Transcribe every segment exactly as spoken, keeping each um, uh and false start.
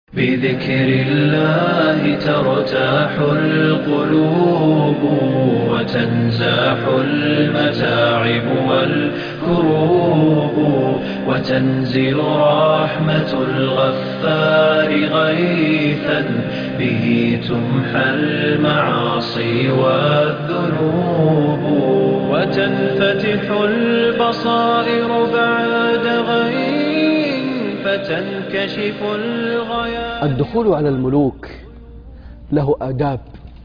بذكر الله ترتاح القلوب وتنزاح المتاعب والكروب وتنزل رحمة الغفار غيثا به تمحى المعاصي والذنوب وتنفتح البصائر بعد غيث فتنكشف الغياث. الدخول على الملوك له آداب،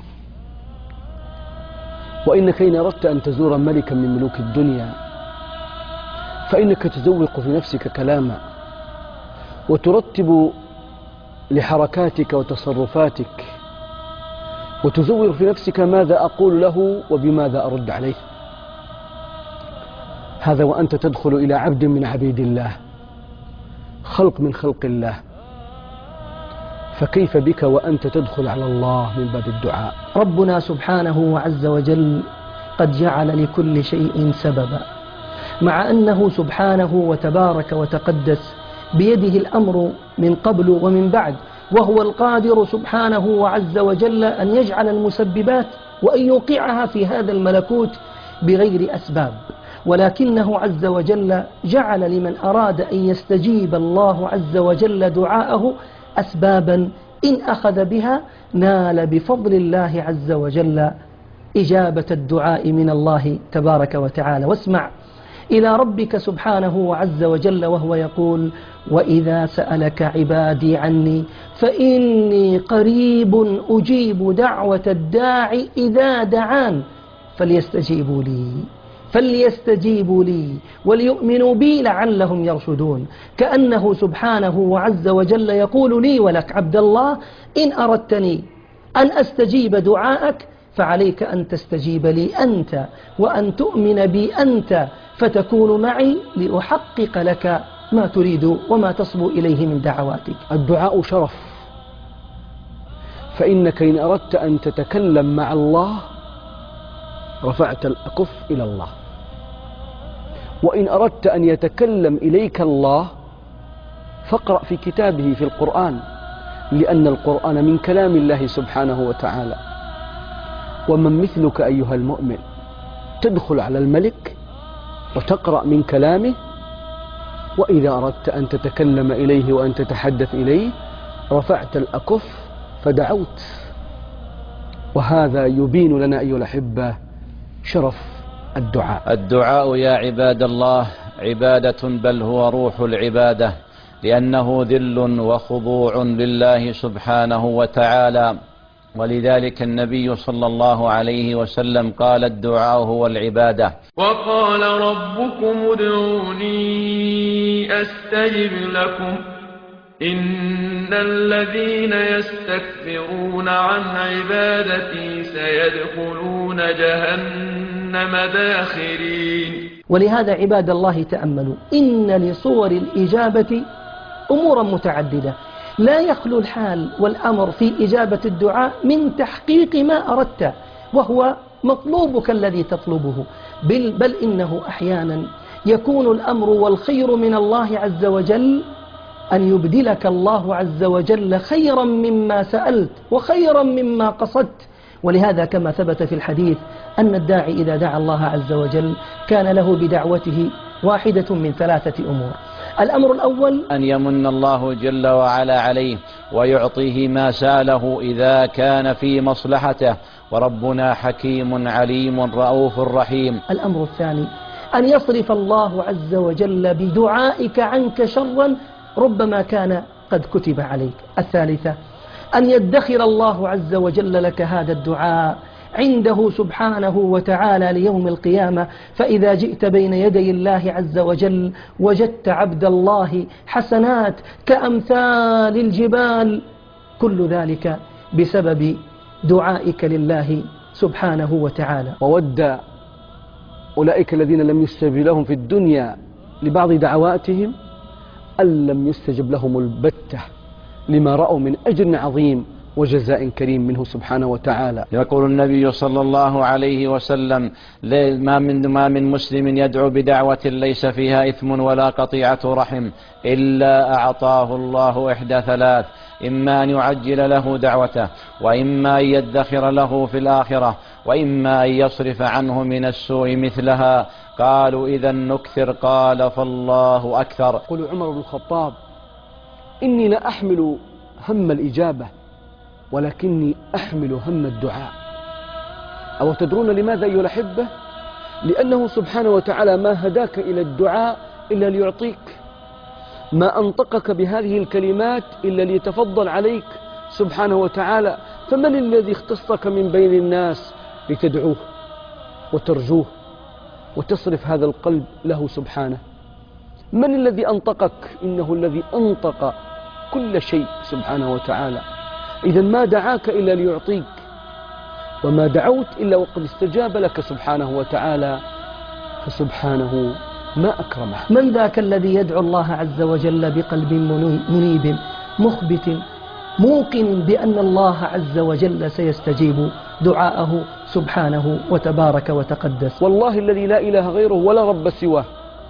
وإنك إن أردت أن تزور ملكا من ملوك الدنيا فإنك تزوق في نفسك كلاما وترتب لحركاتك وتصرفاتك وتزور في نفسك ماذا أقول له وبماذا أرد عليه. هذا وأنت تدخل إلى عبد من عبيد الله، خلق من خلق الله، فكيف بك وأنت تدخل على الله من باب الدعاء؟ ربنا سبحانه وعز وجل قد جعل لكل شيء سببا، مع أنه سبحانه وتبارك وتقدس بيده الأمر من قبل ومن بعد، وهو القادر سبحانه وعز وجل أن يجعل المسببات وأن يوقعها في هذا الملكوت بغير أسباب، ولكنه عز وجل جعل لمن أراد أن يستجيب الله عز وجل دعاءه أسبابا إن أخذ بها نال بفضل الله عز وجل إجابة الدعاء من الله تبارك وتعالى. واسمع إلى ربك سبحانه وعز وجل وهو يقول: وإذا سألك عبادي عني فإني قريب أجيب دعوة الداعي إذا دعان فليستجيبوا لي فليستجيبوا لي وليؤمنوا بي لعلهم يرشدون. كأنه سبحانه وعز وجل يقول لي ولك عبد الله: إن أردتني أن أستجيب دعاءك فعليك أن تستجيب لي أنت وأن تؤمن بي أنت، فتكون معي لأحقق لك ما تريد وما تصبو إليه من دعواتك. الدعاء شرف، فإنك إن أردت أن تتكلم مع الله رفعت الأكف إلى الله، وإن أردت أن يتكلم إليك الله فاقرأ في كتابه في القرآن، لأن القرآن من كلام الله سبحانه وتعالى. ومن مثلك أيها المؤمن تدخل على الملك وتقرأ من كلامه، وإذا أردت أن تتكلم إليه وأن تتحدث إليه رفعت الأكف فدعوت. وهذا يبين لنا أيها الأحبة شرف الدعاء. الدعاء يا عباد الله عبادة، بل هو روح العبادة، لأنه ذل وخضوع لله سبحانه وتعالى. ولذلك النبي صلى الله عليه وسلم قال: الدعاء هو العبادة. وقال ربكم ادعوني أستجب لكم إن الذين يستكبرون عن عبادتي سيدخلون جهنم داخرين. ولهذا عباد الله تأملوا إن لصور الإجابة أمورا متعددة، لا يخلو الحال والأمر في إجابة الدعاء من تحقيق ما أردت وهو مطلوبك الذي تطلبه، بل, بل إنه أحيانا يكون الأمر والخير من الله عز وجل أن يبدلك الله عز وجل خيرا مما سألت وخيرا مما قصدت. ولهذا كما ثبت في الحديث أن الداعي إذا دعا الله عز وجل كان له بدعوته واحدة من ثلاثة أمور. الأمر الأول أن يمن الله جل وعلا عليه ويعطيه ما سأله إذا كان في مصلحته، وربنا حكيم عليم رؤوف رحيم. الأمر الثاني أن يصرف الله عز وجل بدعائك عنك شرا ربما كان قد كتب عليك. الثالثة أن يدخر الله عز وجل لك هذا الدعاء عنده سبحانه وتعالى ليوم القيامة، فإذا جئت بين يدي الله عز وجل وجدت عبد الله حسنات كأمثال الجبال، كل ذلك بسبب دعائك لله سبحانه وتعالى. وود أولئك الذين لم يستجب لهم في الدنيا لبعض دعواتهم أن لم يستجب لهم البتة لما رأوا من أجر عظيم وجزاء كريم منه سبحانه وتعالى. يقول النبي صلى الله عليه وسلم: ما من ما من مسلم يدعو بدعوة ليس فيها إثم ولا قطيعة رحم إلا أعطاه الله إحدى ثلاث: إما أن يعجل له دعوته، وإما أن يدخر له في الآخرة، وإما أن يصرف عنه من السوء مثلها. قالوا إذا نكثر، قال فالله أكثر. يقول عمر بن الخطاب: إني لا أحمل هم الإجابة ولكني أحمل هم الدعاء. أو تدرون لماذا أيها الأحبة؟ لأنه سبحانه وتعالى ما هداك إلى الدعاء إلا ليعطيك، ما أنطقك بهذه الكلمات إلا ليتفضل عليك سبحانه وتعالى. فمن الذي اختصك من بين الناس لتدعوه وترجوه وتصرف هذا القلب له سبحانه؟ من الذي أنطقك؟ إنه الذي أنطق كل شيء سبحانه وتعالى. إذا ما دعاك إلا ليعطيك، وما دعوت إلا وقد استجاب لك سبحانه وتعالى، فسبحانه ما أكرمه. من ذاك الذي يدعو الله عز وجل بقلب منيب مخبت موقن بأن الله عز وجل سيستجيب دعاءه سبحانه وتبارك وتقدس؟ والله الذي لا إله غيره ولا رب سواه،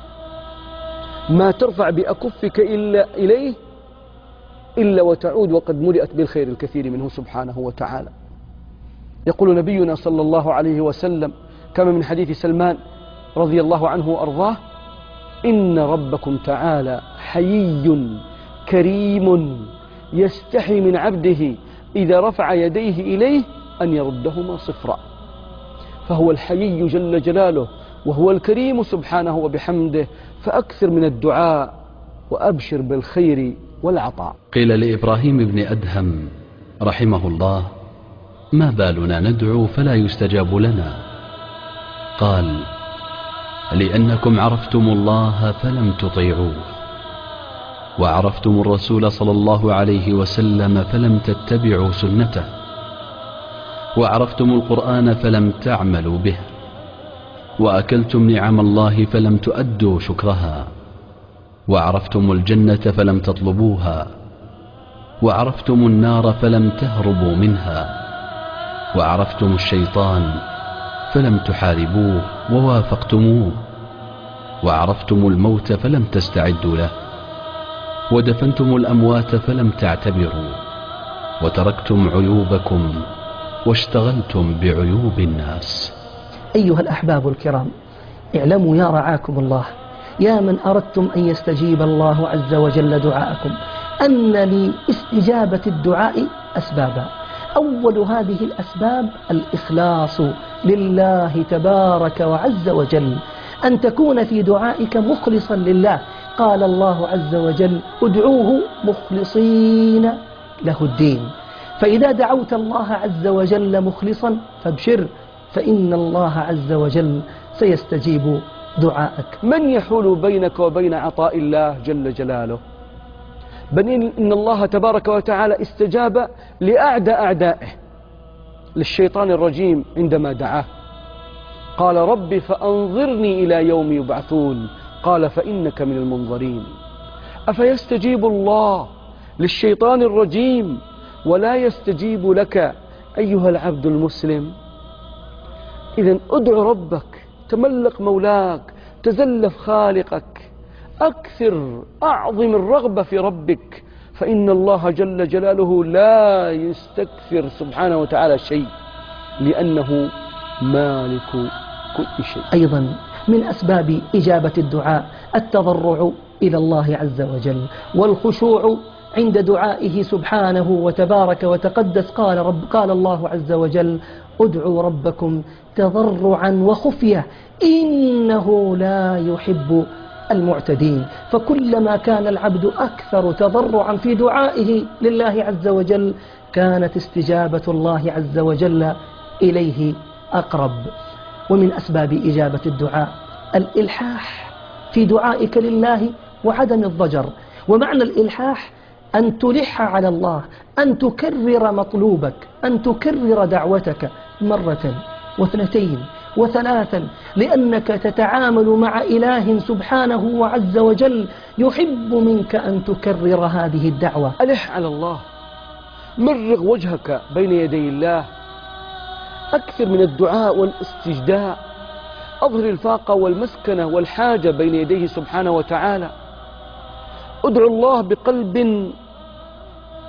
ما ترفع بأكفك إلا إليه إلا وتعود وقد ملئت بالخير الكثير منه سبحانه وتعالى. يقول نبينا صلى الله عليه وسلم كما من حديث سلمان رضي الله عنه وأرضاه: إن ربكم تعالى حيي كريم يستحي من عبده إذا رفع يديه إليه أن يردهما صفرا. فهو الحيي جل جلاله وهو الكريم سبحانه وبحمده، فأكثر من الدعاء وأبشر بالخير والعطاء. قيل لإبراهيم بن أدهم رحمه الله: ما بالنا ندعو فلا يستجاب لنا؟ قال: لأنكم عرفتم الله فلم تطيعوه، وعرفتم الرسول صلى الله عليه وسلم فلم تتبعوا سنته، وعرفتم القرآن فلم تعملوا به، وأكلتم نعم الله فلم تؤدوا شكرها، وعرفتم الجنة فلم تطلبوها، وعرفتم النار فلم تهربوا منها، وعرفتم الشيطان فلم تحاربوه ووافقتموه، وعرفتم الموت فلم تستعدوا له، ودفنتم الأموات فلم تعتبروا، وتركتم عيوبكم واشتغلتم بعيوب الناس. أيها الأحباب الكرام، اعلموا يا رعاكم الله، يا من أردتم أن يستجيب الله عز وجل دعاءكم، أن لاستجابة الدعاء أسبابا. أول هذه الأسباب الإخلاص لله تبارك وعز وجل، أن تكون في دعائك مخلصا لله. قال الله عز وجل: ادعوه مخلصين له الدين. فإذا دعوت الله عز وجل مخلصا فابشر، فإن الله عز وجل سيستجيب دعائك. من يحول بينك وبين عطاء الله جل جلاله؟ بل إن الله تبارك وتعالى استجاب لأعدى أعدائه، للشيطان الرجيم عندما دعاه قال: رب فأنظرني إلى يوم يبعثون، قال: فإنك من المنظرين. أفيستجيب الله للشيطان الرجيم ولا يستجيب لك أيها العبد المسلم؟ إذن ادع ربك، تملق مولاك، تزلف خالقك، أكثر أعظم الرغبة في ربك، فإن الله جل جلاله لا يستكثر سبحانه وتعالى شيء، لأنه مالك كل شيء. أيضا من أسباب إجابة الدعاء التضرع إلى الله عز وجل والخشوع عند دعائه سبحانه وتبارك وتقدس. قال, رب قال الله عز وجل: ادعوا ربكم تضرعا وخفية إنه لا يحب المعتدين. فكلما كان العبد أكثر تضرعا في دعائه لله عز وجل كانت استجابة الله عز وجل إليه أقرب. ومن أسباب إجابة الدعاء الإلحاح في دعائك لله وعدم الضجر. ومعنى الإلحاح أن تلح على الله، أن تكرر مطلوبك، أن تكرر دعوتك مرة واثنتين وثلاثا، لأنك تتعامل مع إله سبحانه وعز وجل يحب منك أن تكرر هذه الدعوة. ألح على الله، مرغ وجهك بين يدي الله، أكثر من الدعاء والاستجداء، أظهر الفاقة والمسكنة والحاجة بين يديه سبحانه وتعالى. ادعو الله بقلب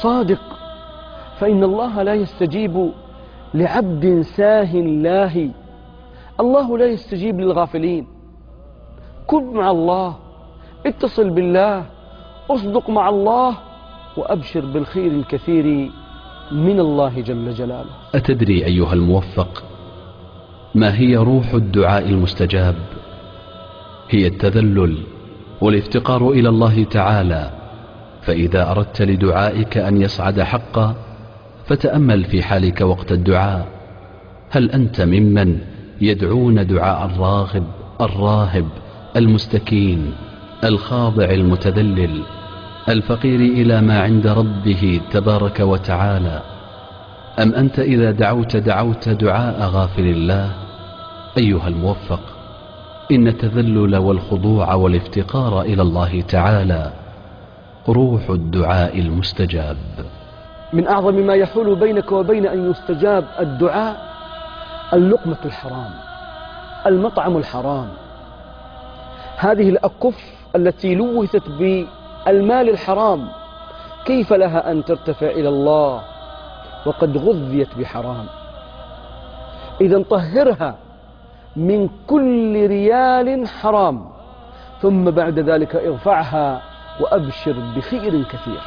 صادق، فإن الله لا يستجيب لعبد ساه لاهي. الله لا يستجيب للغافلين. كن مع الله، اتصل بالله، اصدق مع الله، وأبشر بالخير الكثير من الله جل جلاله. أتدري أيها الموفق ما هي روح الدعاء المستجاب؟ هي التذلل والافتقار إلى الله تعالى. فإذا أردت لدعائك أن يصعد حقا فتأمل في حالك وقت الدعاء. هل أنت ممن يدعون دعاء الراغب الراهب المستكين الخاضع المتذلل الفقير إلى ما عند ربه تبارك وتعالى، أم أنت إذا دعوت دعوت دعاء غافل الله؟ أيها الموفق، إن التذلل والخضوع والافتقار إلى الله تعالى روح الدعاء المستجاب. من أعظم ما يحول بينك وبين أن يستجاب الدعاء اللقمة الحرام، المطعم الحرام، هذه الأكف التي لوثت بالمال الحرام، كيف لها أن ترتفع إلى الله وقد غذيت بحرام؟ إذا طهرها من كل ريال حرام، ثم بعد ذلك ارفعها وأبشر بخير كثير.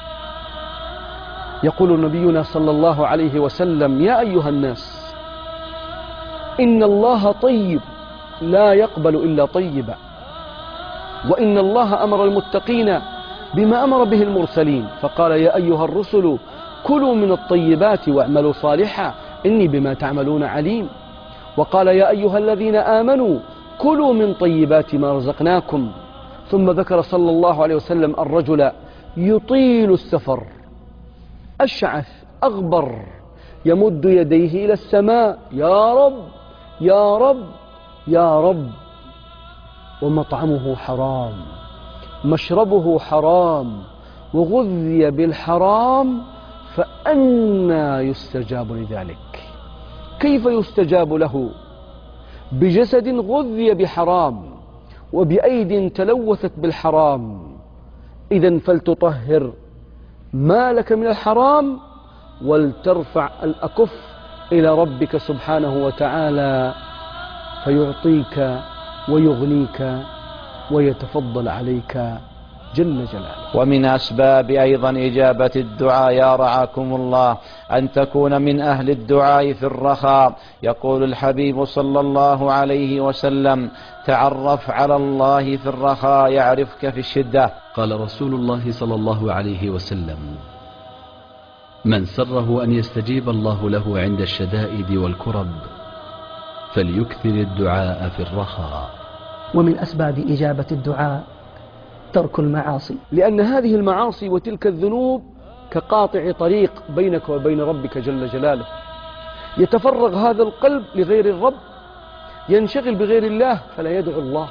يقول نبينا صلى الله عليه وسلم: يا أيها الناس، إن الله طيب لا يقبل إلا طيبا، وإن الله أمر المتقين بما أمر به المرسلين، فقال: يا أيها الرسل كلوا من الطيبات واعملوا صالحا إني بما تعملون عليم. وقال: يا أيها الذين آمنوا كلوا من طيبات ما رزقناكم. ثم ذكر صلى الله عليه وسلم الرجل يطيل السفر أشعث أغبر يمد يديه إلى السماء: يا رب يا رب يا رب، ومطعمه حرام، مشربه حرام، وغذي بالحرام، فأنى يستجاب لذلك؟ كيف يستجاب له بجسد غذي بحرام وبأيد تلوثت بالحرام؟ إذن فلتطهر مالك من الحرام ولترفع الأكف إلى ربك سبحانه وتعالى، فيعطيك ويغنيك ويتفضل عليك جل جلاله. ومن أسباب أيضا إجابة الدعاء يا رعاكم الله أن تكون من أهل الدعاء في الرخاء. يقول الحبيب صلى الله عليه وسلم: تعرف على الله في الرخاء يعرفك في الشدة. قال رسول الله صلى الله عليه وسلم: من سره أن يستجيب الله له عند الشدائد والكرب فليكثر الدعاء في الرخاء. ومن أسباب إجابة الدعاء ترك المعاصي، لأن هذه المعاصي وتلك الذنوب كقاطع طريق بينك وبين ربك جل جلاله. يتفرغ هذا القلب لغير الرب، ينشغل بغير الله فلا يدعو الله.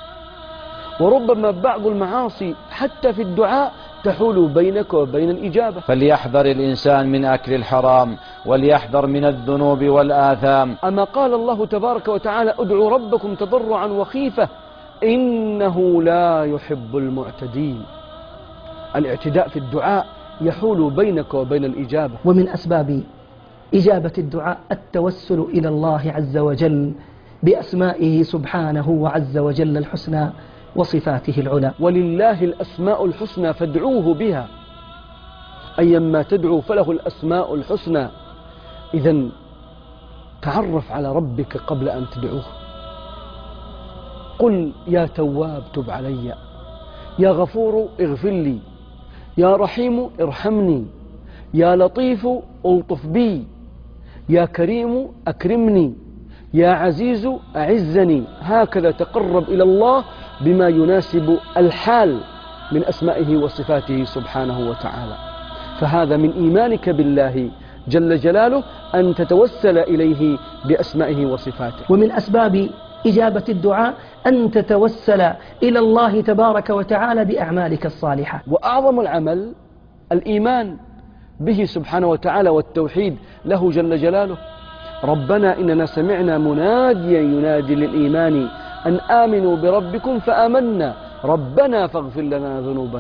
وربما بعض المعاصي حتى في الدعاء تحول بينك وبين الإجابة. فليحذر الإنسان من أكل الحرام، وليحذر من الذنوب والآثام. أما قال الله تبارك وتعالى: ادعوا ربكم تضرعا وخيفة إنه لا يحب المعتدين. الاعتداء في الدعاء يحول بينك وبين الإجابة. ومن أسباب إجابة الدعاء التوسل إلى الله عز وجل بأسمائه سبحانه وعز وجل الحسنى وصفاته العلى. ولله الأسماء الحسنى فادعوه بها، أيما تدعو فله الأسماء الحسنى. إذن تعرف على ربك قبل أن تدعوه. قل: يا تواب تب علي، يا غفور اغفر لي، يا رحيم ارحمني، يا لطيف ألطف بي، يا كريم أكرمني، يا عزيز أعزني. هكذا تقرب إلى الله بما يناسب الحال من أسمائه وصفاته سبحانه وتعالى. فهذا من إيمانك بالله جل جلاله أن تتوسل إليه بأسمائه وصفاته. ومن أسباب إجابة الدعاء أن تتوسل إلى الله تبارك وتعالى بأعمالك الصالحة. وأعظم العمل الإيمان به سبحانه وتعالى والتوحيد له جل جلاله. ربنا إننا سمعنا مناديا ينادي للإيمان أن آمنوا بربكم فآمنا ربنا فاغفر لنا ذنوبنا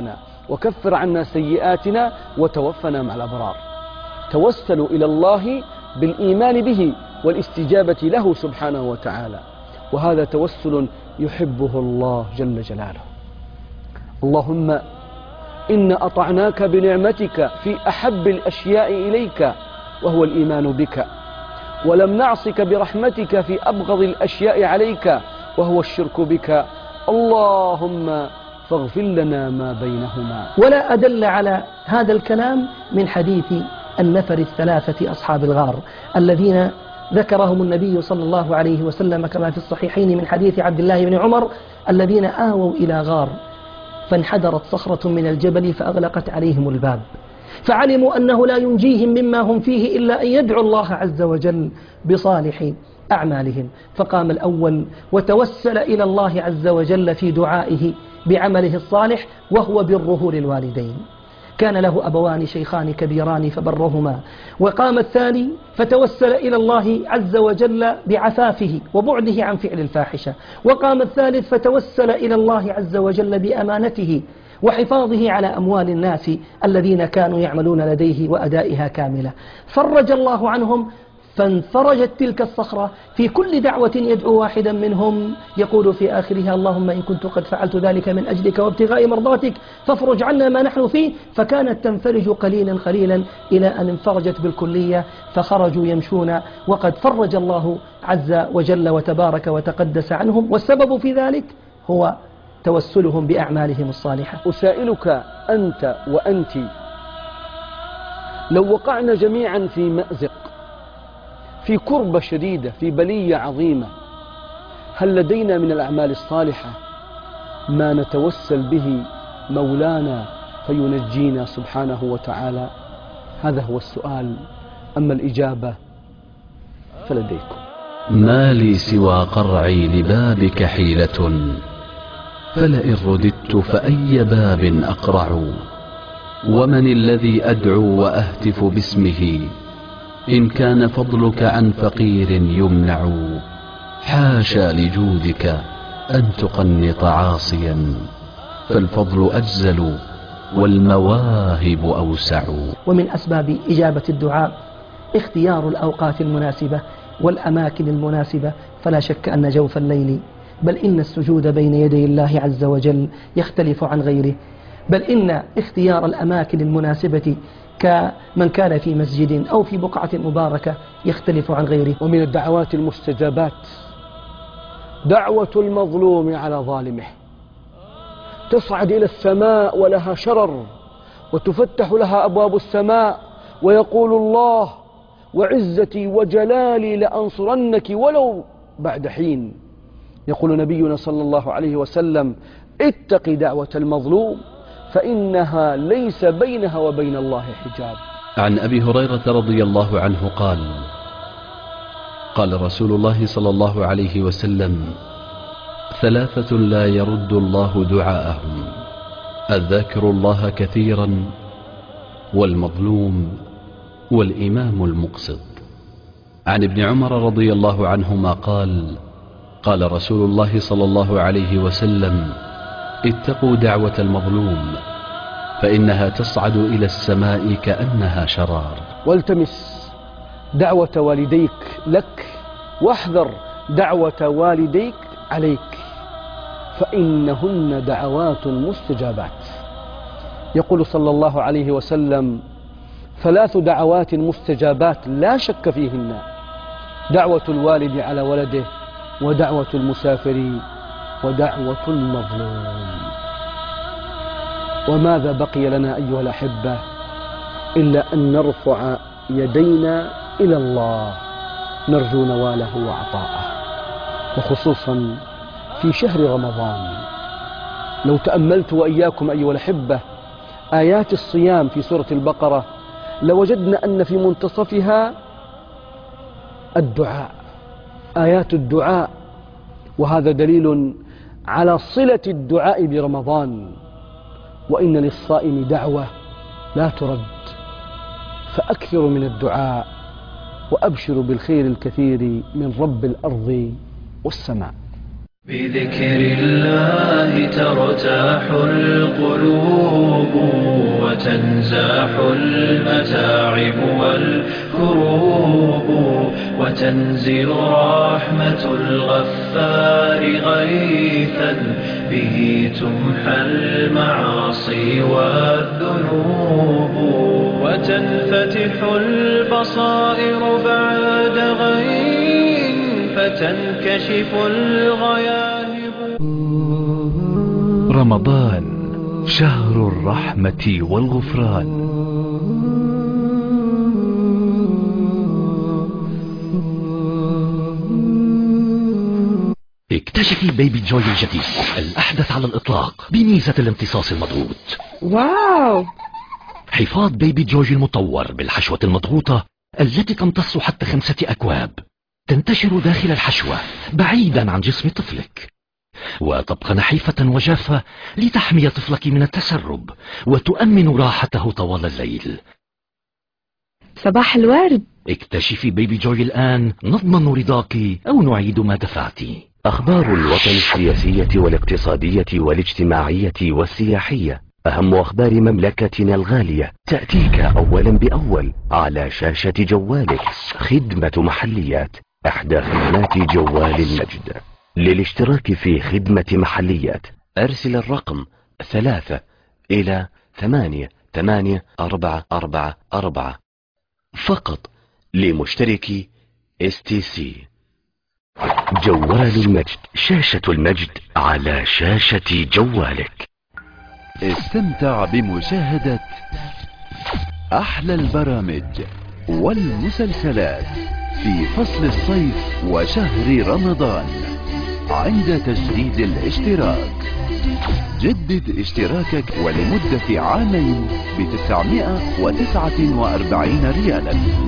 وكفر عنا سيئاتنا وتوفنا مع الأبرار. توسلوا إلى الله بالإيمان به والاستجابة له سبحانه وتعالى، وهذا توسل يحبه الله جل جلاله. اللهم إنا أطعناك بنعمتك في أحب الأشياء إليك وهو الإيمان بك، ولم نعصك برحمتك في أبغض الأشياء عليك وهو الشرك بك، اللهم فاغفر لنا ما بينهما. ولا أدل على هذا الكلام من حديث النفر الثلاثة أصحاب الغار الذين ذكرهم النبي صلى الله عليه وسلم كما في الصحيحين من حديث عبد الله بن عمر، الذين آووا إلى غار فانحدرت صخرة من الجبل فأغلقت عليهم الباب، فعلموا أنه لا ينجيهم مما هم فيه إلا أن يدعوا الله عز وجل بصالح أعمالهم. فقام الأول وتوسل إلى الله عز وجل في دعائه بعمله الصالح وهو بره للوالدين، كان له أبوان شيخان كبيران فبرهما. وقام الثاني فتوسل إلى الله عز وجل بعفافه وبعده عن فعل الفاحشة. وقام الثالث فتوسل إلى الله عز وجل بأمانته وحفاظه على أموال الناس الذين كانوا يعملون لديه وأدائها كاملة. فرج الله عنهم فانفرجت تلك الصخرة في كل دعوة يدعو واحدا منهم يقول في آخرها اللهم إن كنت قد فعلت ذلك من أجلك وابتغاء مرضاتك فافرج عنا ما نحن فيه، فكانت تنفرج قليلا قليلا إلى أن انفرجت بالكلية فخرجوا يمشون وقد فرج الله عز وجل وتبارك وتقدس عنهم، والسبب في ذلك هو توسلهم بأعمالهم الصالحة. أسائلك أنت وأنت، لو وقعنا جميعا في مأزق، في كربة شديدة، في بلية عظيمة، هل لدينا من الأعمال الصالحة ما نتوسل به مولانا فينجينا سبحانه وتعالى؟ هذا هو السؤال، أما الإجابة فلديكم. ما لي سوى قرعي لبابك حيلة، فلئن رددت فأي باب أقرع، ومن الذي أدعو وأهتف باسمه، إن كان فضلك عن فقير يمنع، حاشا لجودك أن تقنط عاصيا، فالفضل أجزل والمواهب أوسع. ومن أسباب إجابة الدعاء اختيار الأوقات المناسبة والأماكن المناسبة، فلا شك أن جوف الليل بل إن السجود بين يدي الله عز وجل يختلف عن غيره، بل إن اختيار الأماكن المناسبة كمن كان في مسجد أو في بقعة مباركة يختلف عن غيره. ومن الدعوات المستجابات دعوة المظلوم على ظالمه، تصعد إلى السماء ولها شرر وتفتح لها أبواب السماء ويقول الله وعزتي وجلالي لأنصرنك ولو بعد حين. يقول نبينا صلى الله عليه وسلم اتق دعوة المظلوم فإنها ليس بينها وبين الله حجاب. عن أبي هريرة رضي الله عنه قال قال رسول الله صلى الله عليه وسلم ثلاثة لا يرد الله دعاءهم، الذاكر الله كثيرا والمظلوم والإمام المقسط. عن ابن عمر رضي الله عنهما قال قال رسول الله صلى الله عليه وسلم اتقوا دعوة المظلوم فإنها تصعد إلى السماء كأنها شرار. والتمس دعوة والديك لك واحذر دعوة والديك عليك، فإنهن دعوات مستجابات. يقول صلى الله عليه وسلم ثلاث دعوات مستجابات لا شك فيهن: دعوة الوالد على ولده، ودعوة المسافر، ودعوة المظلوم. وماذا بقي لنا أيها الأحبة إلا أن نرفع يدينا إلى الله نرجو نواله وعطاءه، وخصوصا في شهر رمضان. لو تأملت وإياكم أيها الأحبة آيات الصيام في سورة البقرة لوجدنا أن في منتصفها الدعاء، آيات الدعاء، وهذا دليل على صلة الدعاء برمضان. وإن للصائم دعوة لا ترد، فأكثروا من الدعاء وأبشروا بالخير الكثير من رب الأرض والسماء. بذكر الله ترتاح القلوب وتنزاح المتاعب والكروب وتنزل رحمة الغفار غيثا به تمحى المعاصي والذنوب وتنفتح البصائر بعد غيث فتنكشف الغياهب. رمضان شهر الرحمة والغفران. اكتشفي بيبي جوي الجديد الأحدث على الإطلاق بميزة الامتصاص المضغوط. واو! حفاظ بيبي جوي المطور بالحشوة المضغوطة التي تمتص حتى خمسة أكواب، تنتشر داخل الحشوة بعيدا عن جسم طفلك، وتبقى نحيفة وجافة لتحمي طفلك من التسرب وتؤمن راحته طوال الليل. صباح الورد. اكتشفي بيبي جوي الآن، نضمن رضاك أو نعيد ما دفعتي. أخبار الوطن السياسية والاقتصادية والاجتماعية والسياحية، أهم أخبار مملكتنا الغالية تأتيك أولا بأول على شاشة جوالك. خدمة محليات، إحدى خدمات جوال المجد. للاشتراك في خدمة محليات أرسل الرقم ثلاثة إلى ثمانية ثمانية أربعة أربعة أربعة فقط لمشتركي إس تي سي. جوال المجد، شاشة المجد على شاشة جوالك. استمتع بمشاهدة أحلى البرامج والمسلسلات في فصل الصيف وشهر رمضان عند تجديد الاشتراك. جدد اشتراكك ولمدة عامين بتسعمائة وتسعة وأربعين ريالا،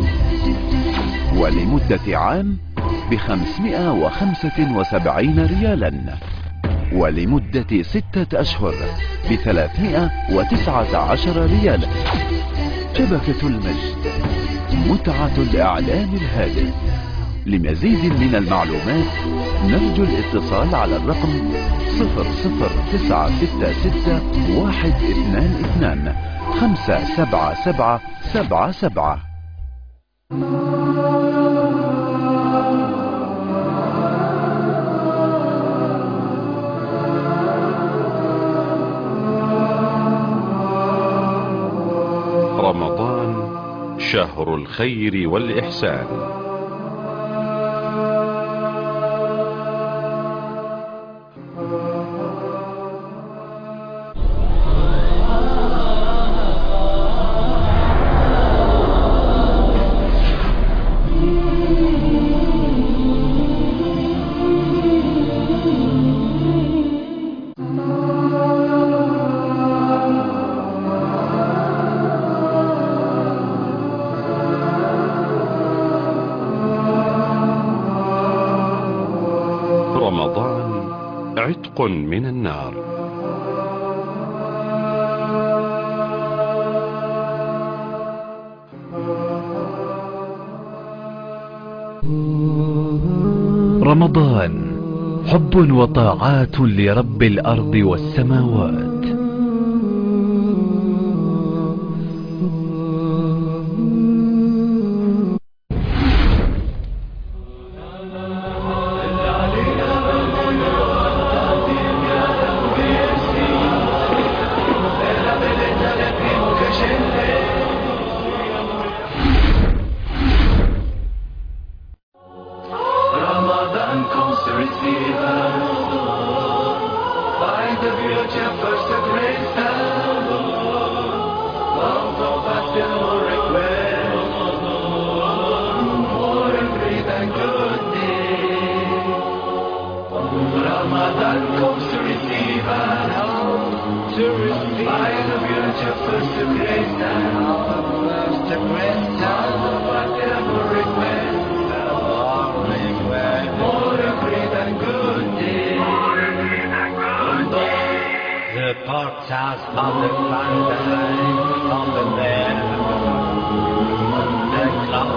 ولمدة عام بخمسمائة وخمسة وسبعين ريالا، ولمدة ستة أشهر بثلاثمائة وتسعة عشر ريالا. شبكة المجد، متعة الإعلام الهادف. لمزيد من المعلومات نرجو الاتصال على الرقم صفر صفر تسعة ستة ستة واحد اثنان اثنان خمسة سبعة سبعة سبعة سبعة. رمضان شهر الخير والإحسان. رمضان عتق من النار. رمضان حب وطاعات لرب الأرض والسماوات.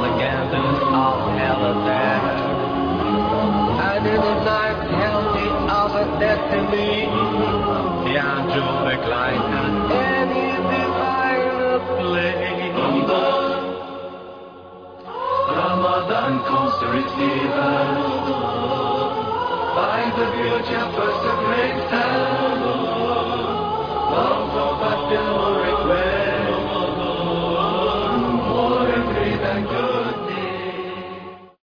I didn't like healthy destiny. The angelic light and any divine flame. Ramadan, Ramadan comes to receive us by the beauty of perseverance.